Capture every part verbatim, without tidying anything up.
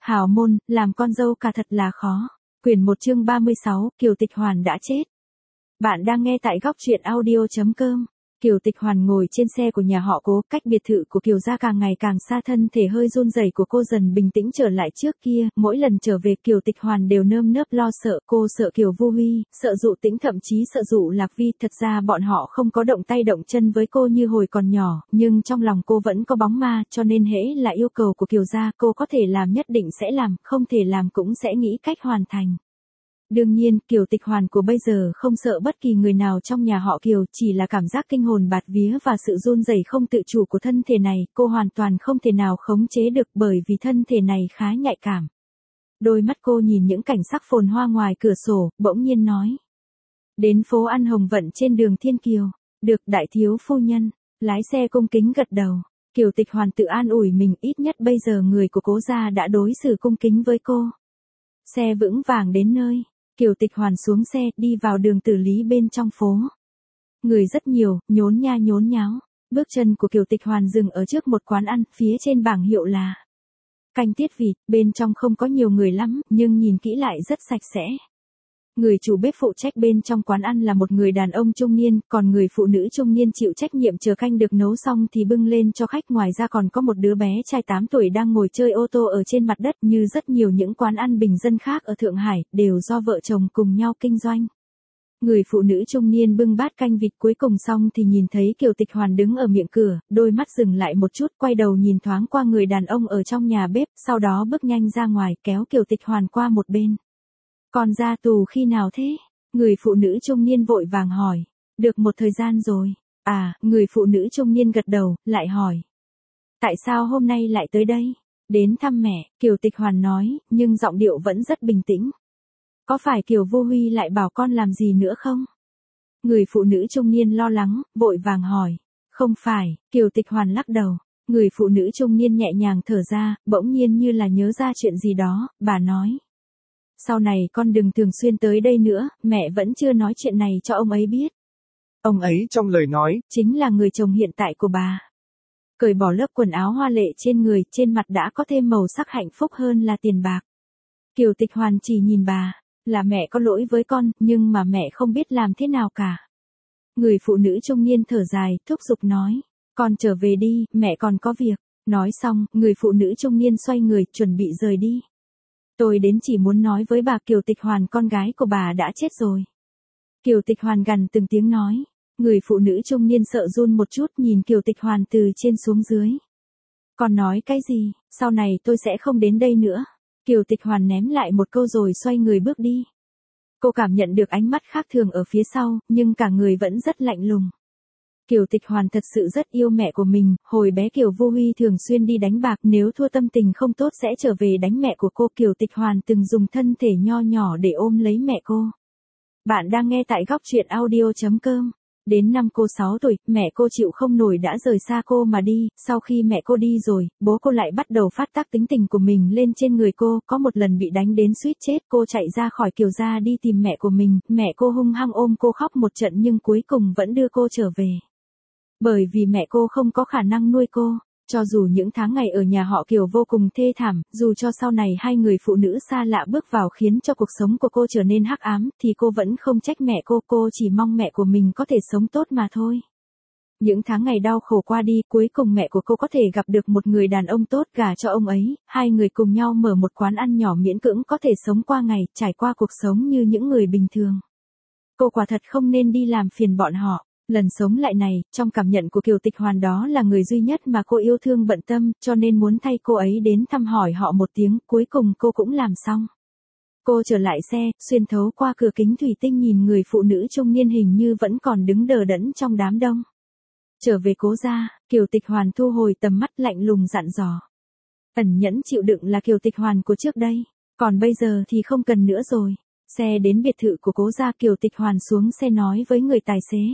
Hào môn, làm con dâu cả thật là khó. Quyển một chương ba mươi sáu, Kiều Tịch Hoàn đã chết. Bạn đang nghe tại góc truyện audio chấm com. Kiều Tịch Hoàn ngồi trên xe của nhà họ Cố, cách biệt thự của Kiều gia càng ngày càng xa, thân thể hơi run rẩy của cô dần bình tĩnh trở lại trước kia, mỗi lần trở về Kiều Tịch Hoàn đều nơm nớp lo sợ, cô sợ Kiều Vu Huy, sợ Dụ Tĩnh, thậm chí sợ Dụ Lạc Vi, thật ra bọn họ không có động tay động chân với cô như hồi còn nhỏ, nhưng trong lòng cô vẫn có bóng ma, cho nên hễ là yêu cầu của Kiều gia, cô có thể làm nhất định sẽ làm, không thể làm cũng sẽ nghĩ cách hoàn thành. Đương nhiên, Kiều Tịch Hoàn của bây giờ không sợ bất kỳ người nào trong nhà họ Kiều, chỉ là cảm giác kinh hồn bạt vía và sự run rẩy không tự chủ của thân thể này, cô hoàn toàn không thể nào khống chế được bởi vì thân thể này khá nhạy cảm. Đôi mắt cô nhìn những cảnh sắc phồn hoa ngoài cửa sổ, bỗng nhiên nói. Đến phố ăn Hồng Vận trên đường Thiên Kiều, được đại thiếu phu nhân, lái xe cung kính gật đầu. Kiều Tịch Hoàn tự an ủi mình, ít nhất bây giờ người của Cố gia đã đối xử cung kính với cô. Xe vững vàng đến nơi. Kiều Tịch Hoàn xuống xe, đi vào đường Tử Lý bên trong phố. Người rất nhiều, nhốn nha nhốn nháo. Bước chân của Kiều Tịch Hoàn dừng ở trước một quán ăn, phía trên bảng hiệu là canh tiết vịt, bên trong không có nhiều người lắm, nhưng nhìn kỹ lại rất sạch sẽ. Người chủ bếp phụ trách bên trong quán ăn là một người đàn ông trung niên, còn người phụ nữ trung niên chịu trách nhiệm chờ canh được nấu xong thì bưng lên cho khách. Ngoài ra còn có một đứa bé trai tám tuổi đang ngồi chơi ô tô ở trên mặt đất, như rất nhiều những quán ăn bình dân khác ở Thượng Hải, đều do vợ chồng cùng nhau kinh doanh. Người phụ nữ trung niên bưng bát canh vịt cuối cùng xong thì nhìn thấy Kiều Tịch Hoàn đứng ở miệng cửa, đôi mắt dừng lại một chút, quay đầu nhìn thoáng qua người đàn ông ở trong nhà bếp, sau đó bước nhanh ra ngoài, kéo Kiều Tịch Hoàn qua một bên. Còn ra tù khi nào thế? Người phụ nữ trung niên vội vàng hỏi. Được một thời gian rồi. À, người phụ nữ trung niên gật đầu, lại hỏi. Tại sao hôm nay lại tới đây? Đến thăm mẹ, Kiều Tịch Hoàn nói, nhưng giọng điệu vẫn rất bình tĩnh. Có phải Kiều Vu Huy lại bảo con làm gì nữa không? Người phụ nữ trung niên lo lắng, vội vàng hỏi. Không phải, Kiều Tịch Hoàn lắc đầu. Người phụ nữ trung niên nhẹ nhàng thở ra, bỗng nhiên như là nhớ ra chuyện gì đó, bà nói. Sau này con đừng thường xuyên tới đây nữa, mẹ vẫn chưa nói chuyện này cho ông ấy biết. Ông ấy trong lời nói, chính là người chồng hiện tại của bà. Cởi bỏ lớp quần áo hoa lệ trên người, trên mặt đã có thêm màu sắc hạnh phúc hơn là tiền bạc. Kiều Tịch Hoàn chỉ nhìn bà, là mẹ có lỗi với con, nhưng mà mẹ không biết làm thế nào cả. Người phụ nữ trung niên thở dài, thúc giục nói, con trở về đi, mẹ còn có việc. Nói xong, người phụ nữ trung niên xoay người, chuẩn bị rời đi. Tôi đến chỉ muốn nói với bà Kiều Tịch Hoàn, con gái của bà đã chết rồi. Kiều Tịch Hoàn gằn từng tiếng nói. Người phụ nữ trung niên sợ run một chút, nhìn Kiều Tịch Hoàn từ trên xuống dưới. Con nói cái gì, sau này tôi sẽ không đến đây nữa. Kiều Tịch Hoàn ném lại một câu rồi xoay người bước đi. Cô cảm nhận được ánh mắt khác thường ở phía sau, nhưng cả người vẫn rất lạnh lùng. Kiều Tịch Hoàn thật sự rất yêu mẹ của mình, hồi bé Kiều Vu Huy thường xuyên đi đánh bạc, nếu thua tâm tình không tốt sẽ trở về đánh mẹ của cô. Kiều Tịch Hoàn từng dùng thân thể nho nhỏ để ôm lấy mẹ cô. Bạn đang nghe tại góc truyện audio chấm com. Đến năm cô sáu tuổi, mẹ cô chịu không nổi đã rời xa cô mà đi, sau khi mẹ cô đi rồi, bố cô lại bắt đầu phát tác tính tình của mình lên trên người cô, có một lần bị đánh đến suýt chết, cô chạy ra khỏi Kiều gia đi tìm mẹ của mình, mẹ cô hung hăng ôm cô khóc một trận nhưng cuối cùng vẫn đưa cô trở về. Bởi vì mẹ cô không có khả năng nuôi cô, cho dù những tháng ngày ở nhà họ Kiều vô cùng thê thảm, dù cho sau này hai người phụ nữ xa lạ bước vào khiến cho cuộc sống của cô trở nên hắc ám, thì cô vẫn không trách mẹ cô, cô chỉ mong mẹ của mình có thể sống tốt mà thôi. Những tháng ngày đau khổ qua đi, cuối cùng mẹ của cô có thể gặp được một người đàn ông tốt, gả cho ông ấy, hai người cùng nhau mở một quán ăn nhỏ miễn cưỡng có thể sống qua ngày, trải qua cuộc sống như những người bình thường. Cô quả thật không nên đi làm phiền bọn họ. Lần sống lại này, trong cảm nhận của Kiều Tịch Hoàn đó là người duy nhất mà cô yêu thương bận tâm, cho nên muốn thay cô ấy đến thăm hỏi họ một tiếng, cuối cùng cô cũng làm xong. Cô trở lại xe, xuyên thấu qua cửa kính thủy tinh nhìn người phụ nữ trung niên hình như vẫn còn đứng đờ đẫn trong đám đông. Trở về Cố gia, Kiều Tịch Hoàn thu hồi tầm mắt lạnh lùng dặn dò. Ẩn nhẫn chịu đựng là Kiều Tịch Hoàn của trước đây, còn bây giờ thì không cần nữa rồi. Xe đến biệt thự của Cố gia, Kiều Tịch Hoàn xuống xe nói với người tài xế.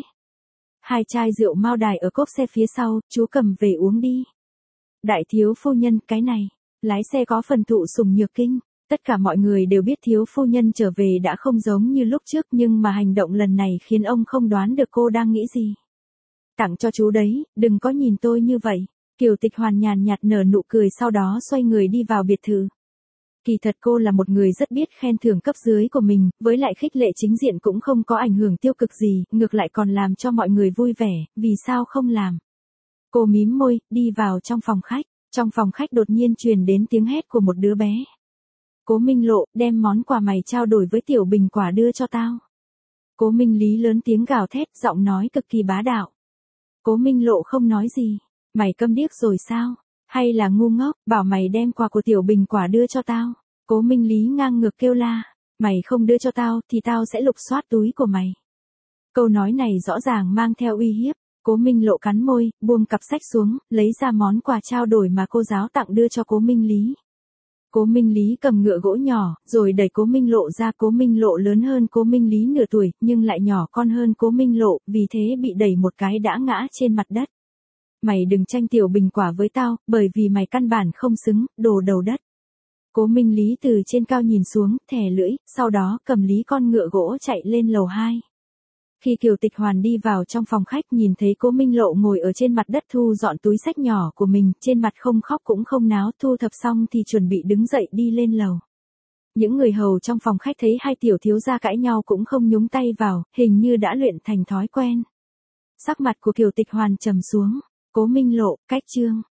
Hai chai rượu Mao Đài ở cốp xe phía sau, chú cầm về uống đi. Đại thiếu phu nhân, cái này, lái xe có phần thụ sủng nhược kinh. Tất cả mọi người đều biết thiếu phu nhân trở về đã không giống như lúc trước, nhưng mà hành động lần này khiến ông không đoán được cô đang nghĩ gì. Tặng cho chú đấy, đừng có nhìn tôi như vậy. Kiều Tịch Hoàn nhàn nhạt nở nụ cười, sau đó xoay người đi vào biệt thự. Kỳ thật cô là một người rất biết khen thưởng cấp dưới của mình, với lại khích lệ chính diện cũng không có ảnh hưởng tiêu cực gì, ngược lại còn làm cho mọi người vui vẻ, vì sao không làm. Cô mím môi, đi vào trong phòng khách. Trong phòng khách đột nhiên truyền đến tiếng hét của một đứa bé. Cố Minh Lộ, đem món quà mày trao đổi với tiểu bình quả đưa cho tao. Cố Minh Lý lớn tiếng gào thét, giọng nói cực kỳ bá đạo. Cố Minh Lộ không nói gì. Mày câm điếc rồi sao? Hay là ngu ngốc, bảo mày đem quà của tiểu bình quả đưa cho tao. Cố Minh Lý ngang ngược kêu la. Mày không đưa cho tao thì tao sẽ lục soát túi của mày. Câu nói này rõ ràng mang theo uy hiếp. Cố Minh Lộ cắn môi, buông cặp sách xuống, lấy ra món quà trao đổi mà cô giáo tặng đưa cho Cố Minh Lý. Cố Minh Lý cầm ngựa gỗ nhỏ, rồi đẩy Cố Minh Lộ ra. Cố Minh Lộ lớn hơn Cố Minh Lý nửa tuổi, nhưng lại nhỏ con hơn Cố Minh Lộ, vì thế bị đẩy một cái đã ngã trên mặt đất. Mày đừng tranh tiểu bình quả với tao, bởi vì mày căn bản không xứng, đồ đầu đất. Cố Minh Lý từ trên cao nhìn xuống, thè lưỡi, sau đó cầm lý con ngựa gỗ chạy lên lầu hai. Khi Kiều Tịch Hoàn đi vào trong phòng khách nhìn thấy Cố Minh Lộ ngồi ở trên mặt đất thu dọn túi xách nhỏ của mình, trên mặt không khóc cũng không náo, thu thập xong thì chuẩn bị đứng dậy đi lên lầu. Những người hầu trong phòng khách thấy hai tiểu thiếu gia cãi nhau cũng không nhúng tay vào, hình như đã luyện thành thói quen. Sắc mặt của Kiều Tịch Hoàn trầm xuống. Cố Minh Lộ, cách chương.